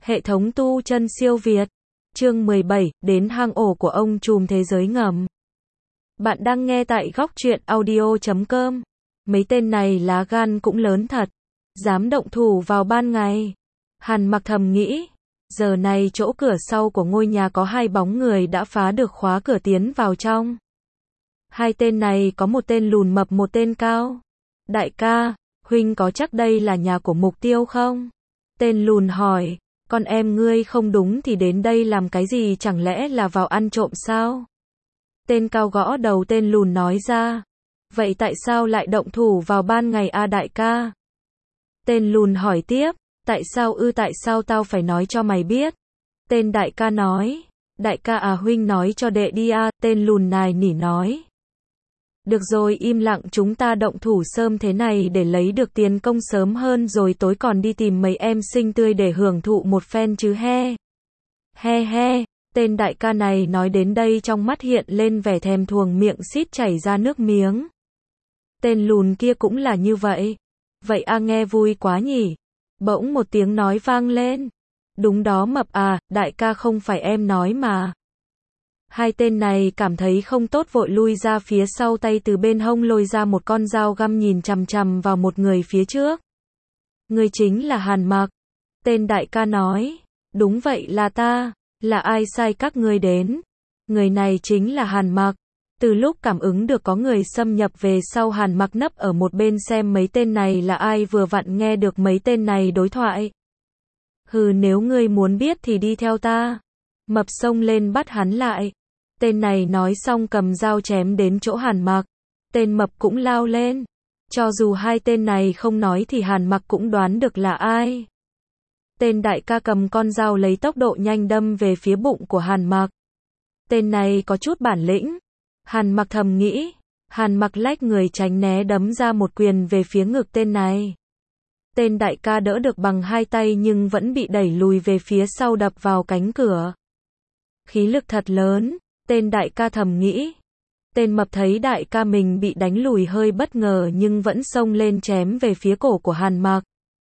Hệ thống tu chân siêu Việt. Chương 17, đến hang ổ của ông trùm thế giới ngầm. Bạn đang nghe tại góc truyện audio.com. Mấy tên này lá gan cũng lớn thật. Dám động thủ vào ban ngày. Hàn Mặc thầm nghĩ. Giờ này chỗ cửa sau của ngôi nhà có hai bóng người đã phá được khóa cửa tiến vào trong. Hai tên này có một tên lùn mập một tên cao. Đại ca, huynh có chắc đây là nhà của Mục Tiêu không? Tên lùn hỏi. Con em ngươi không đúng thì đến đây làm cái gì, chẳng lẽ là vào ăn trộm sao? Tên cao gõ đầu tên lùn nói ra. Vậy tại sao lại động thủ vào ban ngày a đại ca? Tên lùn hỏi tiếp. Tại sao tao phải nói cho mày biết? Tên đại ca nói. Đại ca à, huynh nói cho đệ đi a. Tên lùn nài nỉ nói. Được rồi, im lặng, chúng ta động thủ sớm thế này để lấy được tiền công sớm hơn rồi tối còn đi tìm mấy em xinh tươi để hưởng thụ một phen chứ he. He he, tên đại ca này nói đến đây trong mắt hiện lên vẻ thèm thuồng, miệng xít chảy ra nước miếng. Tên lùn kia cũng là như vậy. Vậy a, nghe vui quá nhỉ. Bỗng một tiếng nói vang lên. Đúng đó mập à, đại ca không phải em nói mà. Hai tên này cảm thấy không tốt vội lui ra phía sau, tay từ bên hông lôi ra một con dao găm nhìn chằm chằm vào một người phía trước. Người chính là Hàn Mặc. Tên đại ca nói. Đúng vậy là ta. Là ai sai các ngươi đến? Người này chính là Hàn Mặc. Từ lúc cảm ứng được có người xâm nhập về sau, Hàn Mặc nấp ở một bên xem mấy tên này là ai, vừa vặn nghe được mấy tên này đối thoại. Hừ, nếu ngươi muốn biết thì đi theo ta. Mập xông lên bắt hắn lại. Tên này nói xong cầm dao chém đến chỗ Hàn Mặc. Tên mập cũng lao lên. Cho dù hai tên này không nói thì Hàn Mặc cũng đoán được là ai. Tên đại ca cầm con dao lấy tốc độ nhanh đâm về phía bụng của Hàn Mặc. Tên này có chút bản lĩnh. Hàn Mặc thầm nghĩ. Hàn Mặc lách người tránh né đấm ra một quyền về phía ngực tên này. Tên đại ca đỡ được bằng hai tay nhưng vẫn bị đẩy lùi về phía sau, đập vào cánh cửa. Khí lực thật lớn. Tên đại ca thầm nghĩ. Tên mập thấy đại ca mình bị đánh lùi hơi bất ngờ nhưng vẫn xông lên chém về phía cổ của Hàn Mặc.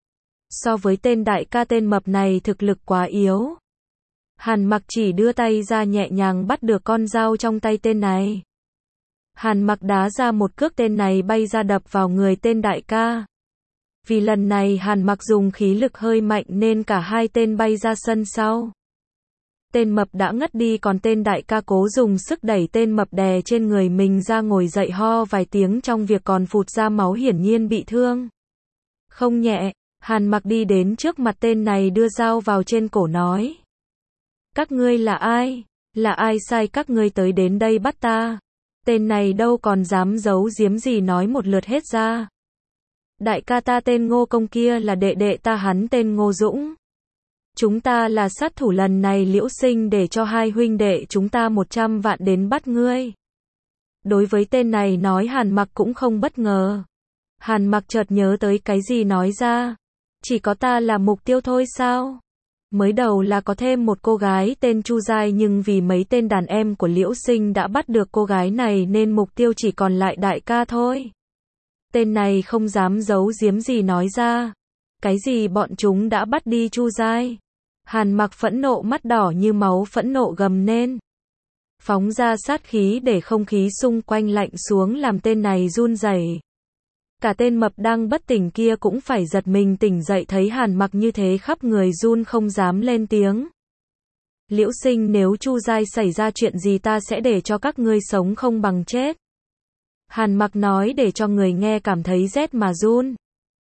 So với tên đại ca, tên mập này thực lực quá yếu. Hàn Mặc chỉ đưa tay ra nhẹ nhàng bắt được con dao trong tay tên này. Hàn Mặc đá ra một cước, tên này bay ra đập vào người tên đại ca. Vì lần này Hàn Mặc dùng khí lực hơi mạnh nên cả hai tên bay ra sân sau. Tên mập đã ngất đi, còn tên đại ca cố dùng sức đẩy tên mập đè trên người mình ra, ngồi dậy ho vài tiếng trong việc còn phụt ra máu, hiển nhiên bị thương không nhẹ. Hàn Mặc đi đến trước mặt tên này, đưa dao vào trên cổ nói. Các ngươi là ai? Là ai sai các ngươi tới đến đây bắt ta? Tên này đâu còn dám giấu giếm gì, nói một lượt hết ra. Đại ca ta tên Ngô Công, kia là đệ đệ ta, hắn tên Ngô Dũng. Chúng ta là sát thủ, lần này Liễu Sinh để cho hai huynh đệ chúng ta 100 vạn đến bắt ngươi. Đối với tên này nói, Hàn Mặc cũng không bất ngờ. Hàn Mặc chợt nhớ tới cái gì nói ra. Chỉ có ta là Mục Tiêu thôi sao? Mới đầu là có thêm một cô gái tên Chu Giai, nhưng vì mấy tên đàn em của Liễu Sinh đã bắt được cô gái này nên Mục Tiêu chỉ còn lại đại ca thôi. Tên này không dám giấu giếm gì nói ra. Cái gì bọn chúng đã bắt đi Chu Giai? Hàn Mặc phẫn nộ, mắt đỏ như máu, phẫn nộ gầm lên. Phóng ra sát khí để không khí xung quanh lạnh xuống, làm tên này run rẩy. Cả tên mập đang bất tỉnh kia cũng phải giật mình tỉnh dậy, thấy Hàn Mặc như thế khắp người run không dám lên tiếng. Liễu Sinh, nếu Chu Giai xảy ra chuyện gì ta sẽ để cho các ngươi sống không bằng chết. Hàn Mặc nói để cho người nghe cảm thấy rét mà run.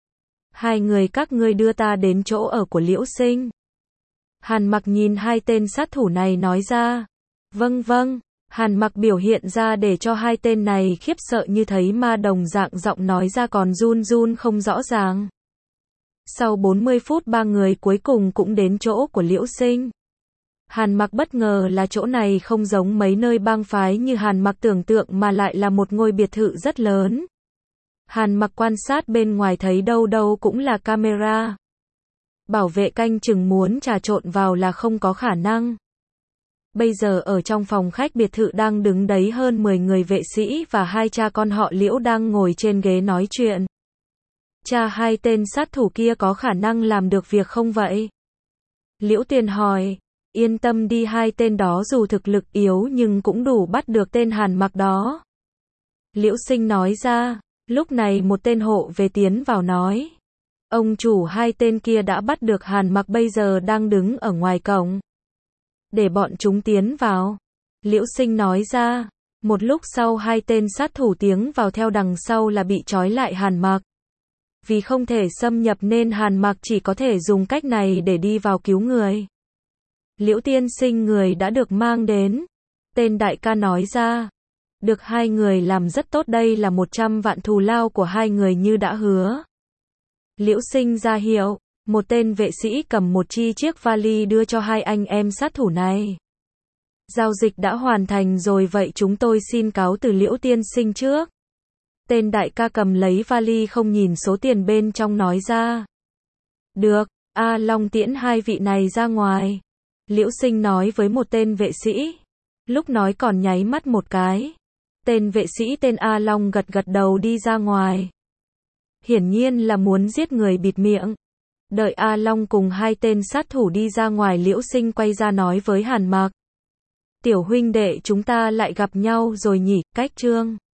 Hai người các ngươi đưa ta đến chỗ ở của Liễu Sinh. Hàn Mặc nhìn hai tên sát thủ này nói ra. Vâng vâng. Hàn Mặc biểu hiện ra để cho hai tên này khiếp sợ như thấy ma đồng dạng, giọng nói ra còn run run không rõ ràng. Sau 40 phút ba người cuối cùng cũng đến chỗ của Liễu Sinh. Hàn Mặc bất ngờ là chỗ này không giống mấy nơi bang phái như Hàn Mặc tưởng tượng mà lại là một ngôi biệt thự rất lớn. Hàn Mặc quan sát bên ngoài thấy đâu đâu cũng là camera. Bảo vệ canh chừng, muốn trà trộn vào là không có khả năng. Bây giờ ở trong phòng khách biệt thự đang đứng đấy hơn 10 người vệ sĩ và hai cha con họ Liễu đang ngồi trên ghế nói chuyện. Cha hai tên sát thủ kia có khả năng làm được việc không vậy? Liễu Tuyền hỏi, yên tâm đi, hai tên đó dù thực lực yếu nhưng cũng đủ bắt được tên Hàn Mặc đó. Liễu Sinh nói ra, lúc này một tên hộ về tiến vào nói. Ông chủ, hai tên kia đã bắt được Hàn Mặc, bây giờ đang đứng ở ngoài cổng. Để bọn chúng tiến vào. Liễu Sinh nói ra, một lúc sau hai tên sát thủ tiến vào theo đằng sau là bị trói lại Hàn Mặc. Vì không thể xâm nhập nên Hàn Mặc chỉ có thể dùng cách này để đi vào cứu người. Liễu tiên sinh, người đã được mang đến. Tên đại ca nói ra. Được, hai người làm rất tốt, đây là 100 vạn thù lao của hai người như đã hứa. Liễu Sinh ra hiệu, một tên vệ sĩ cầm một chiếc vali đưa cho hai anh em sát thủ này. Giao dịch đã hoàn thành rồi, vậy chúng tôi xin cáo từ, Liễu tiên sinh trước. Tên đại ca cầm lấy vali không nhìn số tiền bên trong nói ra. Được, A Long tiễn hai vị này ra ngoài. Liễu Sinh nói với một tên vệ sĩ. Lúc nói còn nháy mắt một cái. Tên vệ sĩ tên A Long gật đầu đi ra ngoài. Hiển nhiên là muốn giết người bịt miệng. Đợi A Long cùng hai tên sát thủ đi ra ngoài, Liễu Sinh quay ra nói với Hàn Mặc. Tiểu huynh đệ, chúng ta lại gặp nhau rồi nhỉ, cách chương.